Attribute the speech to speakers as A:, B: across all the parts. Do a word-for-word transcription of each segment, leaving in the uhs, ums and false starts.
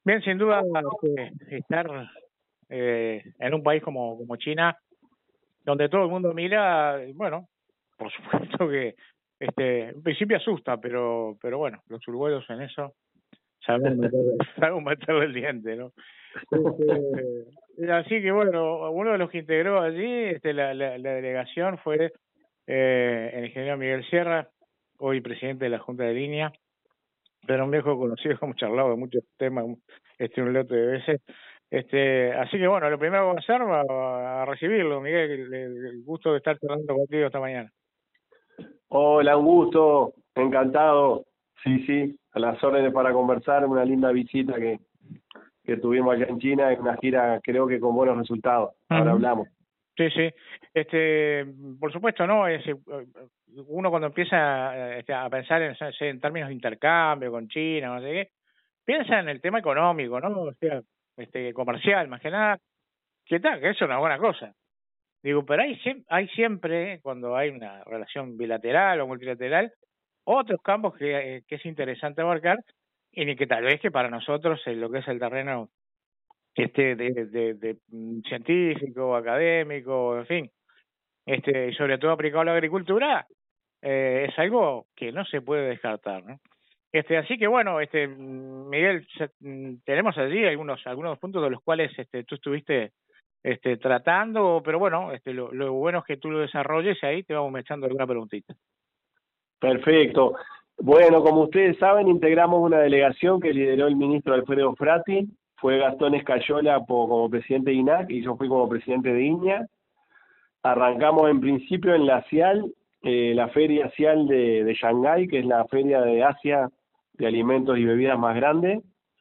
A: Bien, sin duda, este, estar eh, en un país como, como China, donde todo el mundo mira, bueno, por supuesto que este, en principio asusta, pero pero bueno, los uruguayos en eso sabemos meterle, sabemos meterle el diente, ¿no? Este, así que bueno, uno de los que integró allí este, la, la, la delegación fue eh, el ingeniero Miguel Sierra, hoy presidente de la Junta de Línea, pero un viejo conocido, hemos charlado de muchos temas, este un lote de veces. Este, así que bueno, lo primero que voy a hacer va a recibirlo, Miguel, el, el gusto de estar charlando contigo esta mañana.
B: Hola, un gusto, encantado. Sí, sí, a las órdenes para conversar, una linda visita que, que tuvimos allá en China, en una gira creo que con buenos resultados. Ahora
A: Uh-huh.
B: hablamos.
A: Sí, sí. Este, por supuesto, ¿no? Es, uno cuando empieza este, a pensar en, en términos de intercambio con China, no sé qué, piensa en el tema económico, ¿no? O sea, este, comercial, más que nada, que tal, que eso es una buena cosa. Digo, pero hay, hay siempre, cuando hay una relación bilateral o multilateral, otros campos que, que es interesante abarcar y que tal vez que para nosotros en lo que es el terreno este de, de, de, de científico, académico, en fin, este sobre todo aplicado a la agricultura, eh, es algo que no se puede descartar, ¿no? Este, así que bueno, este Miguel, tenemos allí algunos algunos puntos de los cuales este tú estuviste este tratando, pero bueno, este lo, lo bueno es que tú lo desarrolles y ahí te vamos echando alguna preguntita.
B: Perfecto. Bueno, como ustedes saben, integramos una delegación que lideró el ministro Alfredo Frati, fue Gastón Escayola como presidente de I N A C y yo fui como presidente de I N A. Arrancamos en principio en la CIAL, eh, la Feria CIAL de, de Shanghái, que es la feria de Asia de alimentos y bebidas más grande,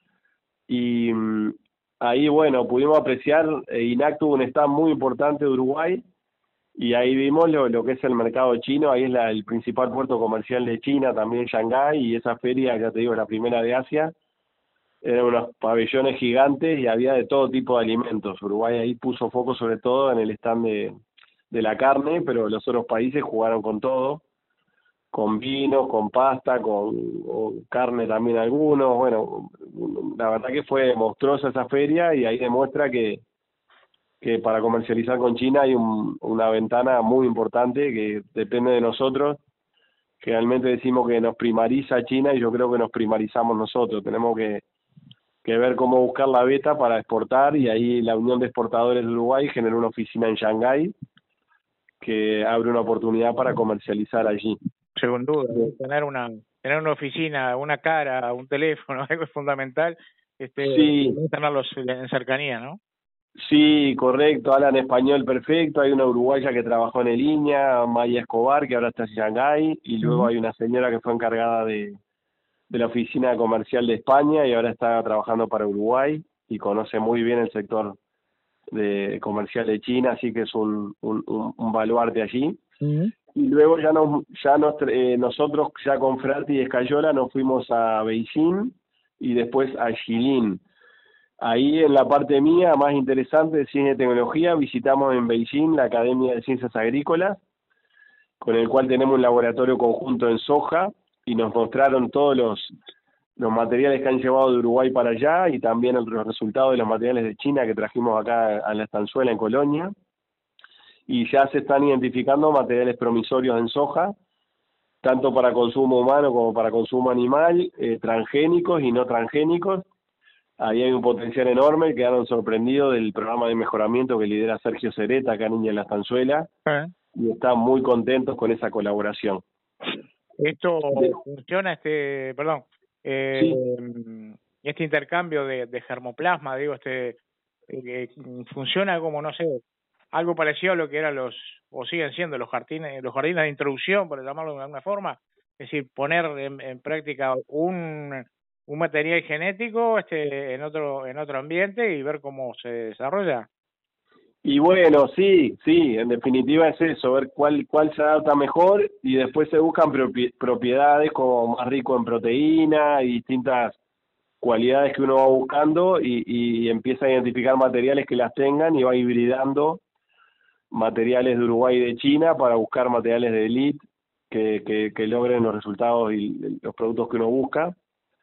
B: y mmm, ahí, bueno, pudimos apreciar, eh, I N A C tuvo un stand muy importante de Uruguay, y ahí vimos lo, lo que es el mercado chino. Ahí es la, el principal puerto comercial de China, también Shanghái, y esa feria, ya te digo, la primera de Asia, eran unos pabellones gigantes y había de todo tipo de alimentos. Uruguay ahí puso foco sobre todo en el stand de, de la carne, pero los otros países jugaron con todo, con vino, con pasta, con, con carne también algunos. Bueno, la verdad que fue monstruosa esa feria y ahí demuestra que que para comercializar con China hay un, una ventana muy importante que depende de nosotros. Generalmente decimos que nos primariza China y yo creo que nos primarizamos nosotros. Tenemos que, que ver cómo buscar la beta para exportar, y ahí la Unión de Exportadores de Uruguay generó una oficina en Shanghái que abre una oportunidad para comercializar allí.
A: Sin duda, ¿eh? tener una tener una oficina, una cara, un teléfono, algo es fundamental, este,
B: sí.
A: tenerlos en cercanía, ¿no?
B: Sí, correcto, hablan español perfecto. Hay una uruguaya que trabajó en el I N A, Maya Escobar, que ahora está en Shanghái, y luego uh-huh. hay una señora que fue encargada de, de la oficina comercial de España y ahora está trabajando para Uruguay y conoce muy bien el sector de comercial de China, así que es un, un, un, un baluarte allí. Uh-huh. Y luego ya nos, ya nos eh, nosotros ya con Frati y Escayola nos fuimos a Beijing y después a Jilin. Ahí en la parte mía, más interesante de ciencia y tecnología, visitamos en Beijing la Academia de Ciencias Agrícolas, con el cual tenemos un laboratorio conjunto en soja, y nos mostraron todos los, los materiales que han llevado de Uruguay para allá, y también los resultados de los materiales de China que trajimos acá a la estanzuela en Colonia. Y ya se están identificando materiales promisorios en soja, tanto para consumo humano como para consumo animal, eh, transgénicos y no transgénicos. Ahí hay un potencial enorme. Quedaron sorprendidos del programa de mejoramiento que lidera Sergio Cereta acá en Niña en la Estanzuela, uh-huh. y están muy contentos con esa colaboración.
A: Esto de... funciona, este, perdón, eh, sí. este intercambio de, de germoplasma, digo, este, eh, funciona como, no sé, algo parecido a lo que eran los, o siguen siendo los jardines, los jardines de introducción, por llamarlo de alguna forma, es decir, poner en, en práctica un un material genético este en otro en otro ambiente y ver cómo se desarrolla.
B: Y bueno, sí, sí, en definitiva es eso, ver cuál cuál se adapta mejor, y después se buscan propiedades como más rico en proteína y distintas cualidades que uno va buscando, y, y empieza a identificar materiales que las tengan y va hibridando materiales de Uruguay y de China para buscar materiales de elite que, que, que logren los resultados y los productos que uno busca.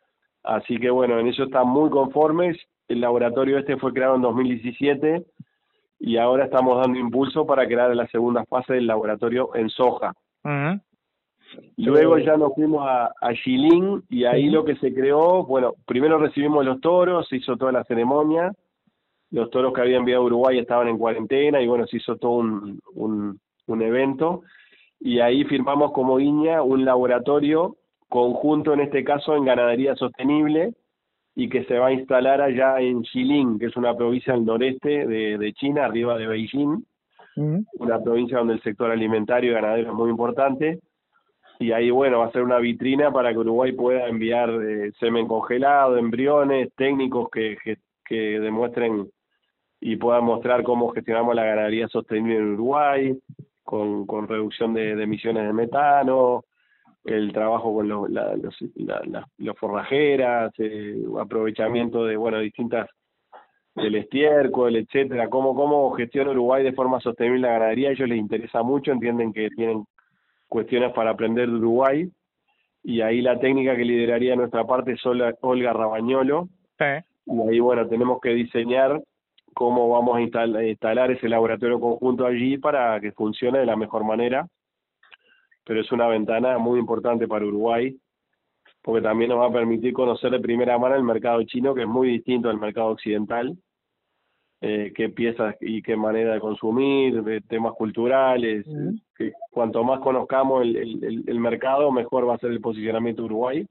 B: Así que bueno, en eso están muy conformes. El laboratorio este fue creado en dos mil diecisiete y ahora estamos dando impulso para crear la segunda fase del laboratorio en soja.
A: Uh-huh.
B: Luego
A: Eh,
B: ya nos fuimos a, a Jilin y ahí
A: sí.
B: lo que se creó, bueno, primero recibimos los toros, se hizo toda la ceremonia, los toros que había enviado a Uruguay estaban en cuarentena y bueno, se hizo todo un, un, un evento y ahí firmamos como Iña un laboratorio conjunto, en este caso en ganadería sostenible, y que se va a instalar allá en Jilin, que es una provincia al noreste de, de China, arriba de Beijing,
A: Uh-huh.
B: una provincia donde el sector alimentario y ganadero es muy importante. Y ahí, bueno, va a ser una vitrina para que Uruguay pueda enviar eh, semen congelado, embriones, técnicos que, que, que demuestren y puedan mostrar cómo gestionamos la ganadería sostenible en Uruguay, con, con reducción de, de emisiones de metano, el trabajo con los, la, los, la, la, los forrajeras, eh, aprovechamiento de, bueno, distintas, del estiércol, etcétera, cómo, cómo gestiona Uruguay de forma sostenible la ganadería. A ellos les interesa mucho, entienden que tienen cuestiones para aprender de Uruguay, y ahí la técnica que lideraría nuestra parte es Olga Rabañolo,
A: Sí.
B: y ahí, bueno, tenemos que diseñar cómo vamos a instalar, instalar ese laboratorio conjunto allí para que funcione de la mejor manera, pero es una ventana muy importante para Uruguay, porque también nos va a permitir conocer de primera mano el mercado chino, que es muy distinto al mercado occidental, eh, qué piezas y qué manera de consumir, de temas culturales,
A: Uh-huh.
B: que cuanto más conozcamos el, el, el mercado, mejor va a ser el posicionamiento de Uruguay.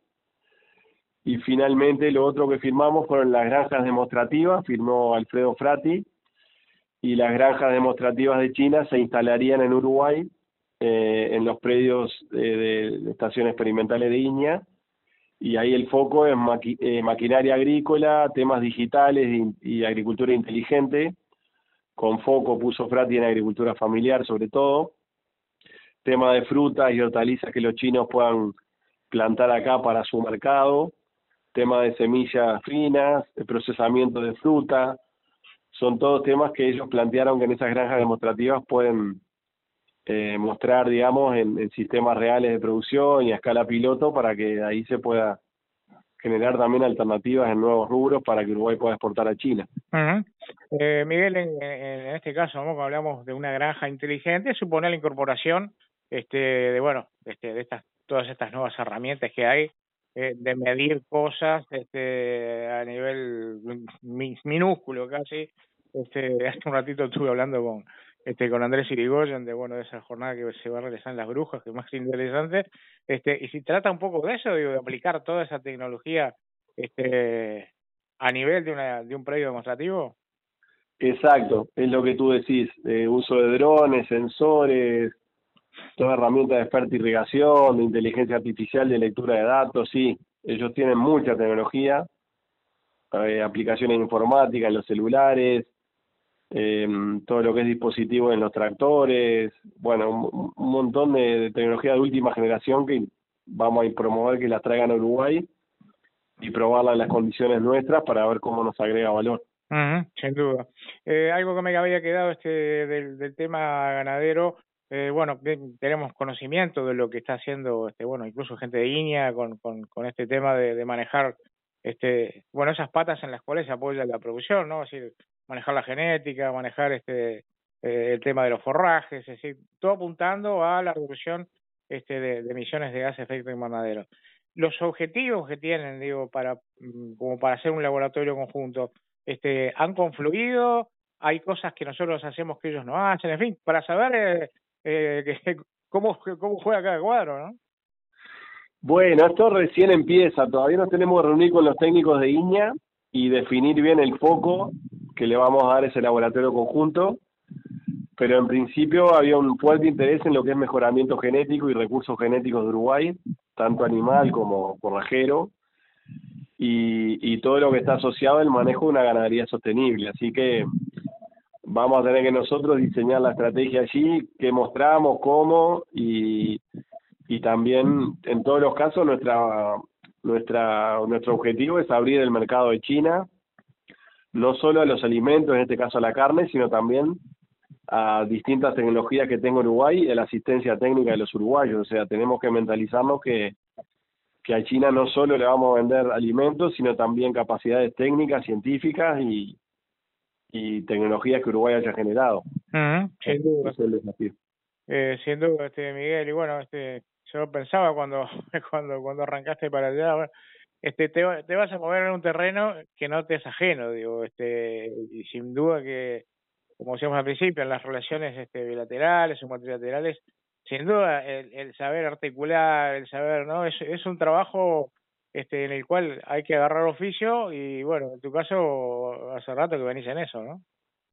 B: Y finalmente lo otro que firmamos fueron las granjas demostrativas, firmó Alfredo Frati, y las granjas demostrativas de China se instalarían en Uruguay, eh, en los predios eh, de estaciones experimentales de Iña, y ahí el foco es maqui eh, maquinaria agrícola, temas digitales y, y agricultura inteligente, con foco puso Frati en agricultura familiar sobre todo, tema de frutas y hortalizas que los chinos puedan plantar acá para su mercado, tema de semillas finas, de procesamiento de fruta, son todos temas que ellos plantearon que en esas granjas demostrativas pueden eh, mostrar, digamos, en, en sistemas reales de producción y a escala piloto para que de ahí se pueda generar también alternativas en nuevos rubros para que Uruguay pueda exportar a China.
A: Uh-huh. eh, Miguel, en, en este caso, ¿no? Cuando hablamos de una granja inteligente, supone la incorporación este, de, bueno, este, de estas, todas estas nuevas herramientas que hay, eh, de medir cosas este, a nivel mi, minúsculo casi. Este, hace un ratito estuve hablando con, este, con Andrés Irigoyen de, bueno, de esa jornada que se va a realizar en Las Brujas, que es más interesante, este, y si trata un poco de eso, digo, de aplicar toda esa tecnología este, a nivel de, una, de un predio demostrativo.
B: Exacto, es lo que tú decís, eh, uso de drones, sensores, toda herramienta de fertirrigación, de inteligencia artificial, de lectura de datos, sí, ellos tienen mucha tecnología, eh, aplicaciones informáticas en los celulares, eh, todo lo que es dispositivo en los tractores, bueno, un, un montón de, de tecnología de última generación que vamos a promover que las traigan a Uruguay y probarla en las condiciones nuestras para ver cómo nos agrega valor.
A: Uh-huh, sin duda. Eh, algo que me había quedado este del, del tema ganadero, eh, bueno, tenemos conocimiento de lo que está haciendo, este, bueno, incluso gente de Iña con, con, con este tema de, de manejar, este, bueno, esas patas en las cuales se apoya la producción, ¿no? Es decir, manejar la genética, manejar este, eh, el tema de los forrajes, es decir, todo apuntando a la reducción este, de, de emisiones de gases de efecto invernadero. Los objetivos que tienen, digo, para como para hacer un laboratorio conjunto, este, han confluido, hay cosas que nosotros hacemos que ellos no hacen, en fin, para saber eh, eh, que, cómo, cómo juega cada cuadro, ¿no?
B: Bueno, esto recién empieza, todavía nos tenemos que reunir con los técnicos de Iña y definir bien el foco que le vamos a dar a ese laboratorio conjunto, pero en principio había un fuerte interés en lo que es mejoramiento genético y recursos genéticos de Uruguay, tanto animal como forrajero, y, y todo lo que está asociado al manejo de una ganadería sostenible, así que vamos a tener que nosotros diseñar la estrategia allí, qué mostramos, cómo, y, y también en todos los casos nuestra nuestra nuestro objetivo es abrir el mercado de China, no solo a los alimentos, en este caso a la carne, sino también a distintas tecnologías que tenga Uruguay y a la asistencia técnica de los uruguayos. O sea, tenemos que mentalizarnos que que a China no solo le vamos a vender alimentos, sino también capacidades técnicas, científicas y, y tecnologías que Uruguay haya generado.
A: Uh-huh, sin duda.
B: Ese es el desafío.
A: Eh, sin duda, este Miguel, y bueno, este yo pensaba cuando cuando cuando arrancaste para allá, bueno, este te, te vas a mover en un terreno que no te es ajeno, digo, este y sin duda que, como decíamos al principio, en las relaciones este bilaterales o multilaterales, sin duda el, el saber articular, el saber, ¿no? Es, es un trabajo este en el cual hay que agarrar oficio y bueno, en tu caso hace rato que venís en eso, ¿no?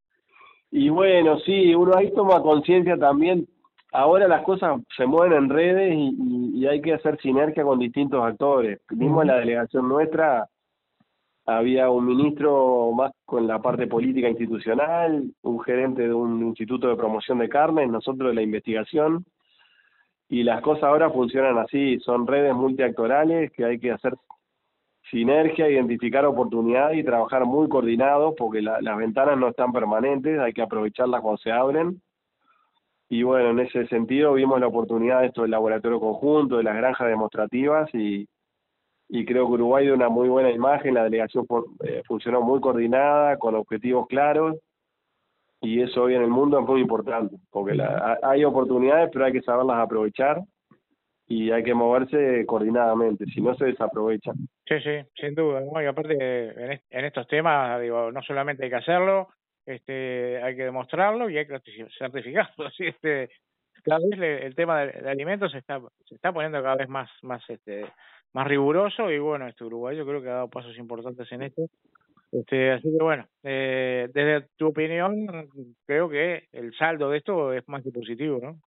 B: Y bueno, sí, uno ahí toma conciencia también. Ahora las cosas se mueven en redes y, y, y hay que hacer sinergia con distintos actores. Mismo en la delegación nuestra había un ministro más con la parte política institucional, un gerente de un instituto de promoción de carnes, nosotros de la investigación, y las cosas ahora funcionan así, son redes multiactorales que hay que hacer sinergia, identificar oportunidades y trabajar muy coordinados porque la, las ventanas no están permanentes, hay que aprovecharlas cuando se abren. Y bueno, en ese sentido vimos la oportunidad de esto del laboratorio conjunto, de las granjas demostrativas y, y creo que Uruguay dio una muy buena imagen, la delegación eh, funcionó muy coordinada, con objetivos claros y eso hoy en el mundo es muy importante porque la, hay oportunidades pero hay que saberlas aprovechar y hay que moverse coordinadamente, si no se desaprovechan.
A: Sí, sí, sin duda, ¿no? Y aparte en, est en estos temas, digo, no solamente hay que hacerlo, este, hay que demostrarlo y hay que certificarlo, así este, cada vez le, el tema de, de alimentos se está se está poniendo cada vez más más este más riguroso y bueno, este Uruguay yo creo que ha dado pasos importantes en esto. Este, así que bueno, eh, desde tu opinión, creo que el saldo de esto es más que positivo, ¿no?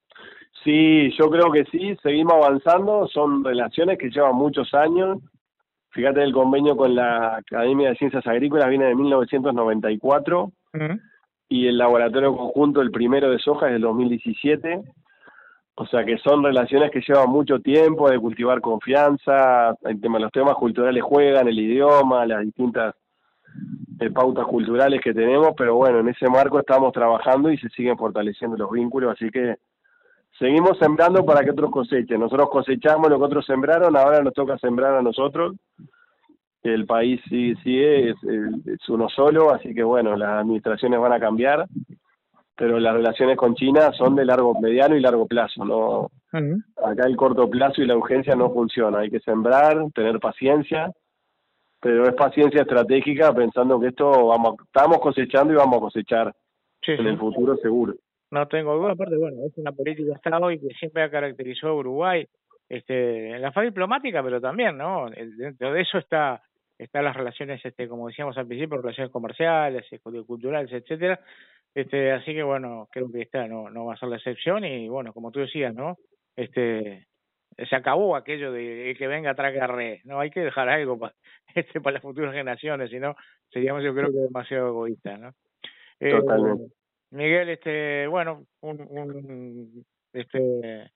B: Sí, yo creo que sí, seguimos avanzando, son relaciones que llevan muchos años. Fíjate, el convenio con la Academia de Ciencias Agrícolas viene de mil novecientos noventa y cuatro uh-huh. y el laboratorio conjunto, el primero de soja, es del dos mil diecisiete. O sea que son relaciones que llevan mucho tiempo de cultivar confianza, el tema, los temas culturales juegan, el idioma, las distintas eh, pautas culturales que tenemos, pero bueno, en ese marco estamos trabajando y se siguen fortaleciendo los vínculos, así que seguimos sembrando para que otros cosechen. Nosotros cosechamos lo que otros sembraron, ahora nos toca sembrar a nosotros. El país sí, sí es, es uno solo, así que bueno, las administraciones van a cambiar, pero las relaciones con China son de largo, mediano y largo plazo, ¿no? Uh-huh. Acá el corto plazo y la urgencia no funciona, hay que sembrar, tener paciencia, pero es paciencia estratégica pensando que esto vamos, estamos cosechando y vamos a cosechar sí, en sí. el futuro seguro.
A: No tengo duda, aparte, bueno, es una política de Estado y que siempre ha caracterizado a Uruguay este, en la fase diplomática, pero también, ¿no? Dentro de eso está están las relaciones, este, como decíamos al principio, relaciones comerciales, culturales, etcétera. Este, así que bueno, creo que esta no, no va a ser la excepción y bueno, como tú decías, ¿no? Este, se acabó aquello de que venga atrás agarre, no hay que dejar algo para este para las futuras generaciones, si no seríamos yo creo que demasiado egoístas, ¿no?
B: Totalmente.
A: Eh, Miguel, este, bueno, un, un este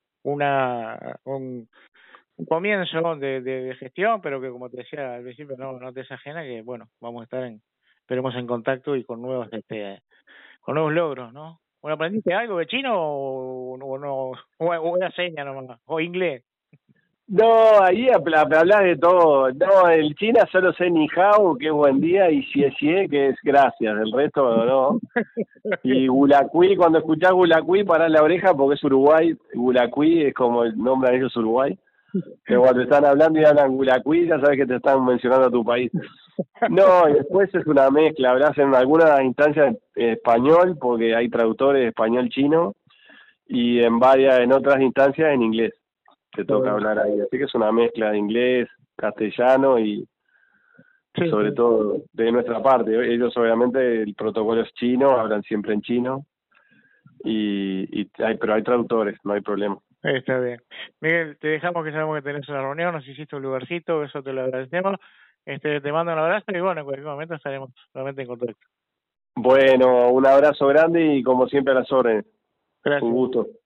A: una un, un comienzo de, de, de gestión, pero que como te decía al principio no, no te es ajena, que bueno, vamos a estar en, esperemos en contacto y con nuevos este con nuevos logros, ¿no? Bueno, ¿aprendiste algo de chino o, o no? O, o era seña nomás, o inglés.
B: No, ahí hablas de todo. No, el China solo sé ni hao, que es buen día, y xie xie, que es gracias. El resto no. Y Gulacui, cuando escuchás Gulacui, parás la oreja porque es Uruguay. Gulacui es como el nombre de ellos Uruguay. Que cuando te están hablando y hablan Gulacui, ya sabes que te están mencionando a tu país. No, y después es una mezcla. Hablas en algunas instancias en español, porque hay traductores español-chino, y en varias, en otras instancias en inglés. Te toca hablar ahí, así que es una mezcla de inglés, castellano y sí, sobre sí. todo de nuestra parte. Ellos obviamente el protocolo es chino, hablan siempre en chino, y, y hay, pero hay traductores, no hay problema.
A: Está bien. Miguel, te dejamos que sabemos que tenés una reunión, nos hiciste un lugarcito, eso te lo agradecemos. Este, te mando un abrazo y bueno, en cualquier momento estaremos nuevamente en contacto.
B: Bueno, un abrazo grande y como siempre a las órdenes.
A: Gracias.
B: Un gusto.